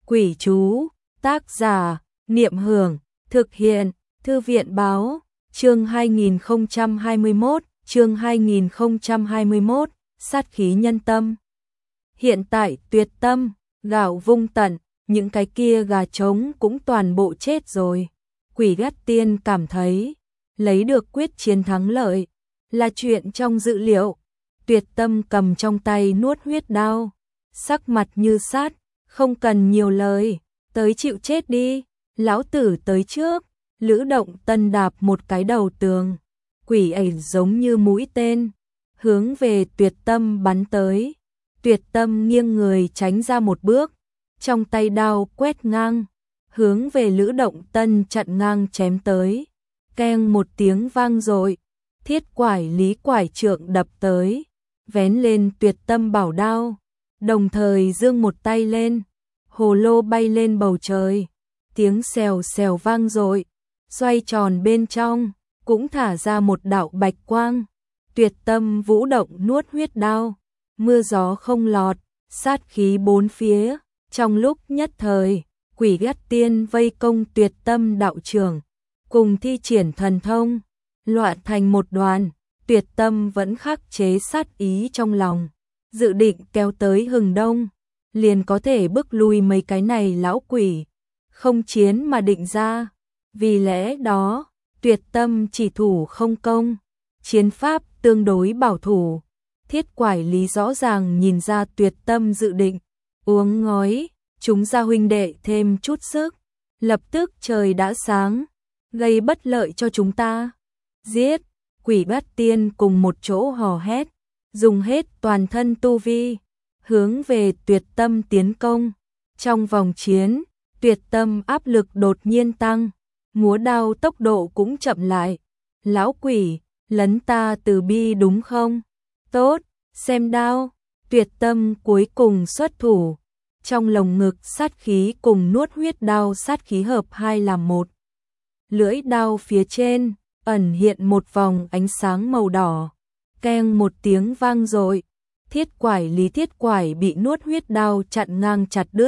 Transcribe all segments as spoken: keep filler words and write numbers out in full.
Quỷ chú, tác giả, Niệm Hưởng, thực hiện, Thư viện báo, chương hai nghìn không trăm hai mươi mốt, chương hai nghìn không trăm hai mươi mốt, sát khí nhân tâm. Hiện tại tuyệt tâm, gạo vung tận, những cái kia gà trống cũng toàn bộ chết rồi. Quỷ Gắt Tiên cảm thấy, lấy được quyết chiến thắng lợi, là chuyện trong dự liệu. Tuyệt tâm cầm trong tay nuốt huyết đao, sắc mặt như sát, không cần nhiều lời, tới chịu chết đi, lão tử tới trước. Lữ Động Tân đạp một cái đầu tường, quỷ ấy giống như mũi tên, hướng về tuyệt tâm bắn tới. Tuyệt tâm nghiêng người tránh ra một bước, trong tay đao quét ngang, hướng về Lữ Động Tân chặn ngang chém tới. Keng một tiếng vang dội, thiết quải lý quải trượng đập tới, vén lên tuyệt tâm bảo đao, đồng thời giương một tay lên, hồ lô bay lên bầu trời, tiếng xèo xèo vang dội, xoay tròn bên trong, cũng thả ra một đạo bạch quang. Tuyệt tâm vũ động nuốt huyết đao, mưa gió không lọt, sát khí bốn phía, trong lúc nhất thời, Quỷ Gắt Tiên vây công tuyệt tâm đạo trưởng, cùng thi triển thần thông, loạn thành một đoàn. Tuyệt tâm vẫn khắc chế sát ý trong lòng, dự định kéo tới hừng đông, liền có thể bức lui mấy cái này lão quỷ, không chiến mà định ra. Vì lẽ đó, tuyệt tâm chỉ thủ không công, chiến pháp tương đối bảo thủ. Thiết quải lý rõ ràng nhìn ra tuyệt tâm dự định, uống ngói, chúng ra huynh đệ thêm chút sức, lập tức trời đã sáng, gây bất lợi cho chúng ta. Giết! Quỷ Gắt Tiên cùng một chỗ hò hét, dùng hết toàn thân tu vi, hướng về tuyệt tâm tiến công. Trong vòng chiến, tuyệt tâm áp lực đột nhiên tăng, múa đao tốc độ cũng chậm lại. Lão quỷ, lấn ta từ bi đúng không? Tốt, xem đao. Tuyệt tâm cuối cùng xuất thủ, trong lồng ngực sát khí cùng nuốt huyết đao sát khí hợp hai làm một. Lưỡi đao phía trên ẩn hiện một vòng ánh sáng màu đỏ, keng một tiếng vang dội, thiết quải lý thiết quải bị nuốt huyết đao chặn ngang chặt đứt.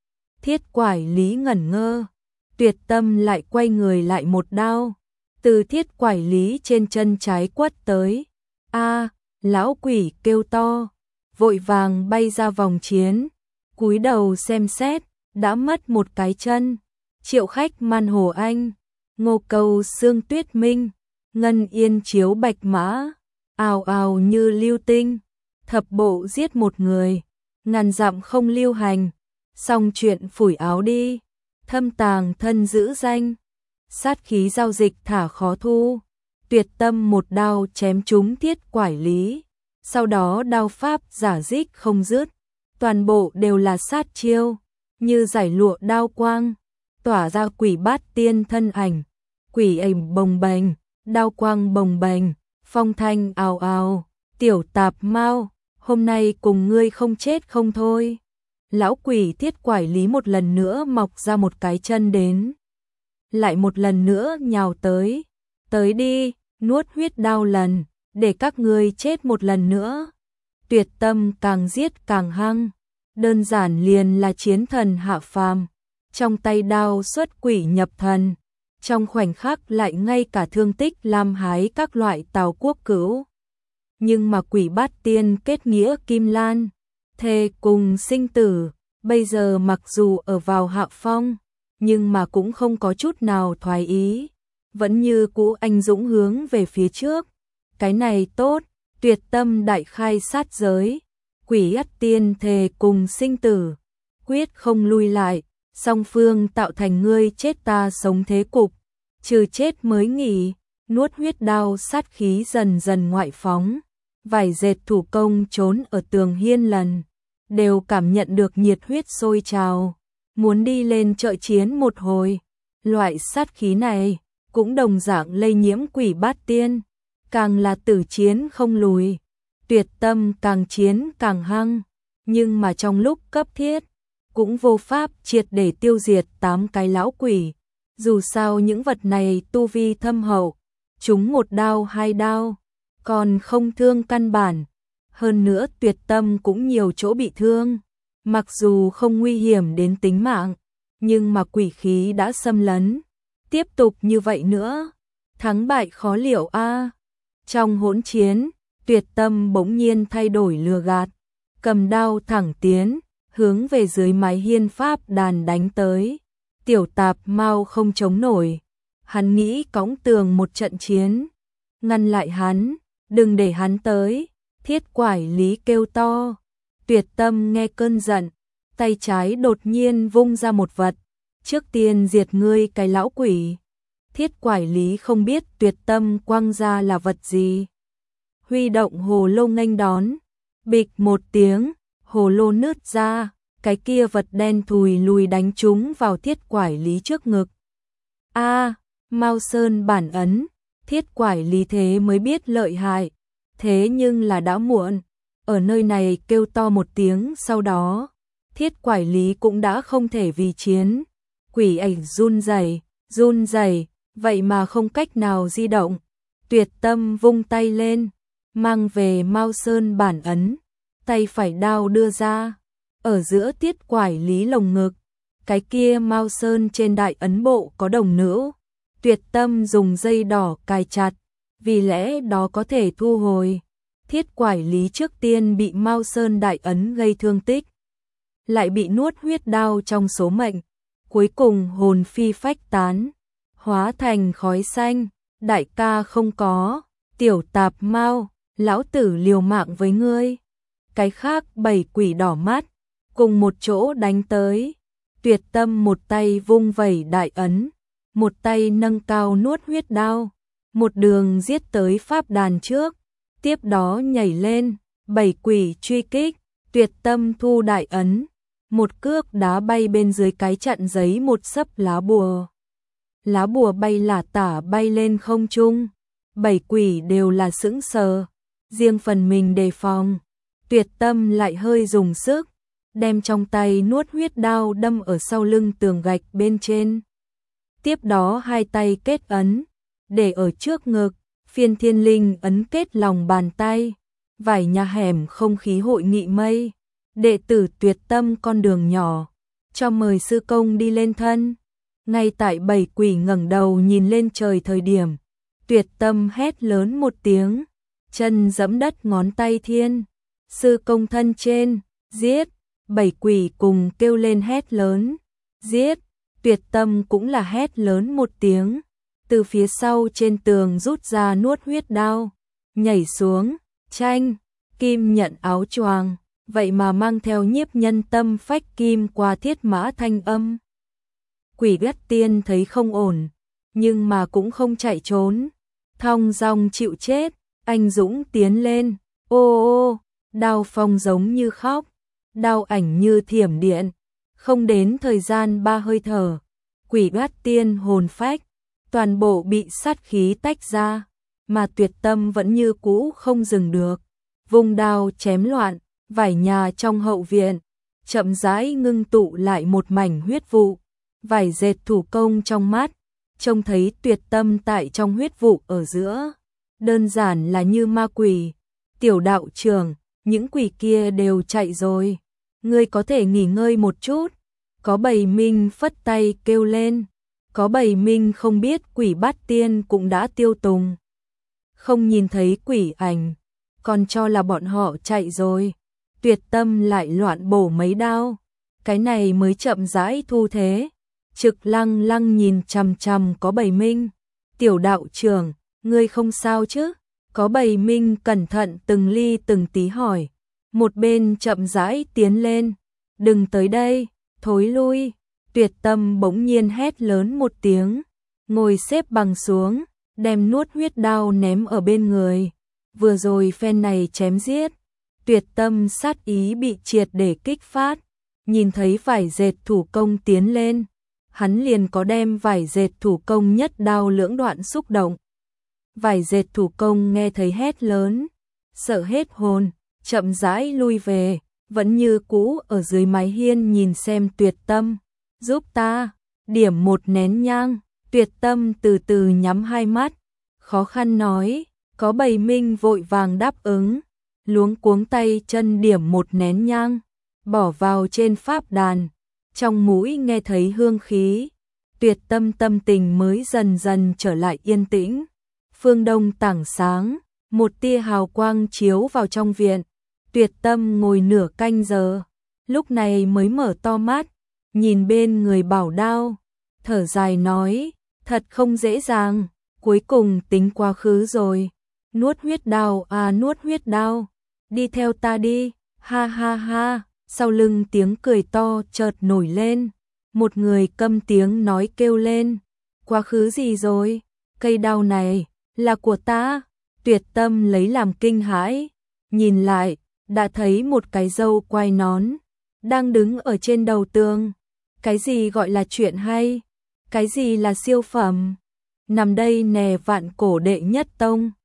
Thiết quải lý ngẩn ngơ, tuyệt tâm lại quay người lại một đao, từ thiết quải lý trên chân trái quất tới. A, lão quỷ kêu to, vội vàng bay ra vòng chiến, cúi đầu xem xét, đã mất một cái chân. Triệu Khách Man Hồ Anh, Ngô Cầu Sương Tuyết Minh, Ngân Yên Chiếu Bạch Mã, ào ào như lưu tinh, thập bộ giết một người, ngàn dặm không lưu hành, xong chuyện phủi áo đi, thâm tàng thân giữ danh, sát khí giao dịch thả khó thu. Tuyệt tâm một đao chém trúng thiết quải lý, sau đó đao pháp giả dích không dứt, toàn bộ đều là sát chiêu, như giải lụa đao quang, tỏa ra Quỷ Bát Tiên thân ảnh. Quỷ ảnh bồng bềnh, đao quang bồng bềnh, phong thanh ào ào, tiểu tạp mau, hôm nay cùng ngươi không chết không thôi. Lão quỷ thiết quải lý một lần nữa mọc ra một cái chân đến, lại một lần nữa nhào tới, tới đi, nuốt huyết đao lần, để các ngươi chết một lần nữa. Tuyệt tâm càng giết càng hăng, đơn giản liền là chiến thần hạ phàm, trong tay đao xuất quỷ nhập thần, trong khoảnh khắc lại ngay cả thương tích lam hái các loại tào quốc cửu. Nhưng mà Quỷ Bát Tiên kết nghĩa Kim Lan, thề cùng sinh tử, bây giờ mặc dù ở vào hạ phong, nhưng mà cũng không có chút nào thoái ý, vẫn như cũ anh dũng hướng về phía trước. Cái này tốt, tuyệt tâm đại khai sát giới, Quỷ Gắt Tiên thề cùng sinh tử, quyết không lui lại, song phương tạo thành ngươi chết ta sống thế cục, trừ chết mới nghỉ. Nuốt huyết đao sát khí dần dần ngoại phóng, vải dệt thủ công trốn ở tường hiên lần, đều cảm nhận được nhiệt huyết sôi trào, muốn đi lên trợ chiến một hồi. Loại sát khí này cũng đồng dạng lây nhiễm Quỷ Bát Tiên, càng là tử chiến không lùi. Tuyệt tâm càng chiến càng hăng, nhưng mà trong lúc cấp thiết, cũng vô pháp triệt để tiêu diệt tám cái lão quỷ. Dù sao những vật này tu vi thâm hậu, chúng một đao hai đao, còn không thương căn bản. Hơn nữa tuyệt tâm cũng nhiều chỗ bị thương, Mặc dù không nguy hiểm đến tính mạng, nhưng mà quỷ khí đã xâm lấn. Tiếp tục như vậy nữa, thắng bại khó liệu a. Trong hỗn chiến, Tuyệt Tâm bỗng nhiên thay đổi lừa gạt, cầm đao thẳng tiến, hướng về dưới mái hiên pháp đàn đánh tới. Tiểu Tạp Mao không chống nổi, hắn nghĩ cõng tường một trận chiến, ngăn lại hắn, đừng để hắn tới. Thiết Quải Lý kêu to. Tuyệt Tâm nghe cơn giận, tay trái đột nhiên vung ra một vật, trước tiên diệt ngươi cái lão quỷ. Thiết Quải Lý không biết Tuyệt Tâm quăng ra là vật gì, huy động hồ lô nghênh đón, bịch một tiếng, hồ lô nứt ra, cái kia vật đen thùi lùi đánh trúng vào Thiết Quải Lý trước ngực. A, Mao Sơn bản ấn. Thiết Quải Lý thế mới biết lợi hại, thế nhưng là đã muộn. Ở nơi này kêu to một tiếng sau đó, Thiết Quải Lý cũng đã không thể vì chiến. Quỷ ảnh run rẩy, run rẩy, vậy mà không cách nào di động. Tuyệt Tâm vung tay lên, mang về Mao Sơn bản ấn, tay phải đao đưa ra, ở giữa Thiết Quải Lý lồng ngực, cái kia Mao Sơn trên đại ấn bộ có đồng nữ. Tuyệt Tâm dùng dây đỏ cài chặt, vì lẽ đó có thể thu hồi. Thiết Quải Lý trước tiên bị Mao Sơn đại ấn gây thương tích, lại bị nuốt huyết đao trong số mệnh, cuối cùng hồn phi phách tán, hóa thành khói xanh. Đại ca không có, Tiểu Tạp Mao, lão tử liều mạng với ngươi. Cái khác bảy quỷ đỏ mắt, cùng một chỗ đánh tới. Tuyệt Tâm một tay vung vẩy đại ấn, một tay nâng cao nuốt huyết đao, một đường giết tới pháp đàn trước, tiếp đó nhảy lên, bảy quỷ truy kích. Tuyệt Tâm thu đại ấn, một cước đá bay bên dưới cái chặn giấy một sấp lá bùa. Lá bùa bay lả tả bay lên không trung, bảy quỷ đều là sững sờ, riêng phần mình đề phòng. Tuyệt Tâm lại hơi dùng sức, đem trong tay nuốt huyết đao đâm ở sau lưng tường gạch bên trên. Tiếp đó hai tay kết ấn, để ở trước ngực, Phiên Thiên Linh ấn kết lòng bàn tay. Vải nhà hẻm không khí hội nghị mây, đệ tử Tuyệt Tâm con đường nhỏ, cho mời sư công đi lên thân. Ngay tại bảy quỷ ngẩng đầu nhìn lên trời thời điểm, Tuyệt Tâm hét lớn một tiếng, chân giẫm đất ngón tay thiên, sư công thân trên, giết. Bảy quỷ cùng kêu lên hét lớn, giết. Tuyệt Tâm cũng là hét lớn một tiếng, từ phía sau trên tường rút ra nuốt huyết đao, nhảy xuống, tranh, kim nhận áo choàng, vậy mà mang theo nhiếp nhân tâm phách kim qua thiết mã thanh âm. Quỷ Gắt Tiên thấy không ổn, nhưng mà cũng không chạy trốn, thong dong chịu chết, anh dũng tiến lên, ô ô, đao phong giống như khóc, đao ảnh như thiểm điện, không đến thời gian ba hơi thở, Quỷ Gắt Tiên hồn phách, toàn bộ bị sát khí tách ra, mà Tuyệt Tâm vẫn như cũ không dừng được, vùng đao chém loạn, vải nhà trong hậu viện, chậm rãi ngưng tụ lại một mảnh huyết vụ, vải dệt thủ công trong mắt, trông thấy Tuyệt Tâm tại trong huyết vụ ở giữa, đơn giản là như ma quỷ. Tiểu đạo trưởng, những quỷ kia đều chạy rồi, ngươi có thể nghỉ ngơi một chút. Có bầy minh phất tay kêu lên, có bầy minh không biết Quỷ Bát Tiên cũng đã tiêu tùng, không nhìn thấy quỷ ảnh, còn cho là bọn họ chạy rồi. Tuyệt Tâm lại loạn bổ mấy đao, cái này mới chậm rãi thu thế. Trực Lăng Lăng nhìn chằm chằm có bầy minh, tiểu đạo trưởng, ngươi không sao chứ? Có bầy minh cẩn thận từng ly từng tí hỏi, một bên chậm rãi tiến lên, đừng tới đây, thối lui. Tuyệt Tâm bỗng nhiên hét lớn một tiếng, ngồi xếp bằng xuống, đem nuốt huyết đao ném ở bên người. Vừa rồi phen này chém giết, Tuyệt Tâm sát ý bị triệt để kích phát, nhìn thấy vải dệt thủ công tiến lên, hắn liền có đem vải dệt thủ công nhất đao lưỡng đoạn xúc động. Vải dệt thủ công nghe thấy hét lớn, sợ hết hồn, chậm rãi lui về, vẫn như cũ ở dưới mái hiên nhìn xem Tuyệt Tâm. Giúp ta, điểm một nén nhang. Tuyệt Tâm từ từ nhắm hai mắt, khó khăn nói, có bầy minh vội vàng đáp ứng, luống cuống tay chân điểm một nén nhang. bỏ vào trên pháp đàn, trong mũi nghe thấy hương khí, Tuyệt Tâm tâm tình mới dần dần trở lại yên tĩnh. Phương đông tảng sáng, một tia hào quang chiếu vào trong viện, Tuyệt Tâm ngồi nửa canh giờ, lúc này mới mở to mắt, nhìn bên người Bảo Đao, thở dài nói, thật không dễ dàng, cuối cùng tính quá khứ rồi. Nuốt huyết đao à, nuốt huyết đao, đi theo ta đi, ha ha ha. Sau lưng tiếng cười to chợt nổi lên, một người câm tiếng nói kêu lên, quá khứ gì rồi, cây đao này là của ta. Tuyệt Tâm lấy làm kinh hãi, nhìn lại, đã thấy một cái râu quai nón đang đứng ở trên đầu tường. Cái gì gọi là chuyện hay, cái gì là siêu phẩm, nằm đây nè, vạn cổ đệ nhất tông.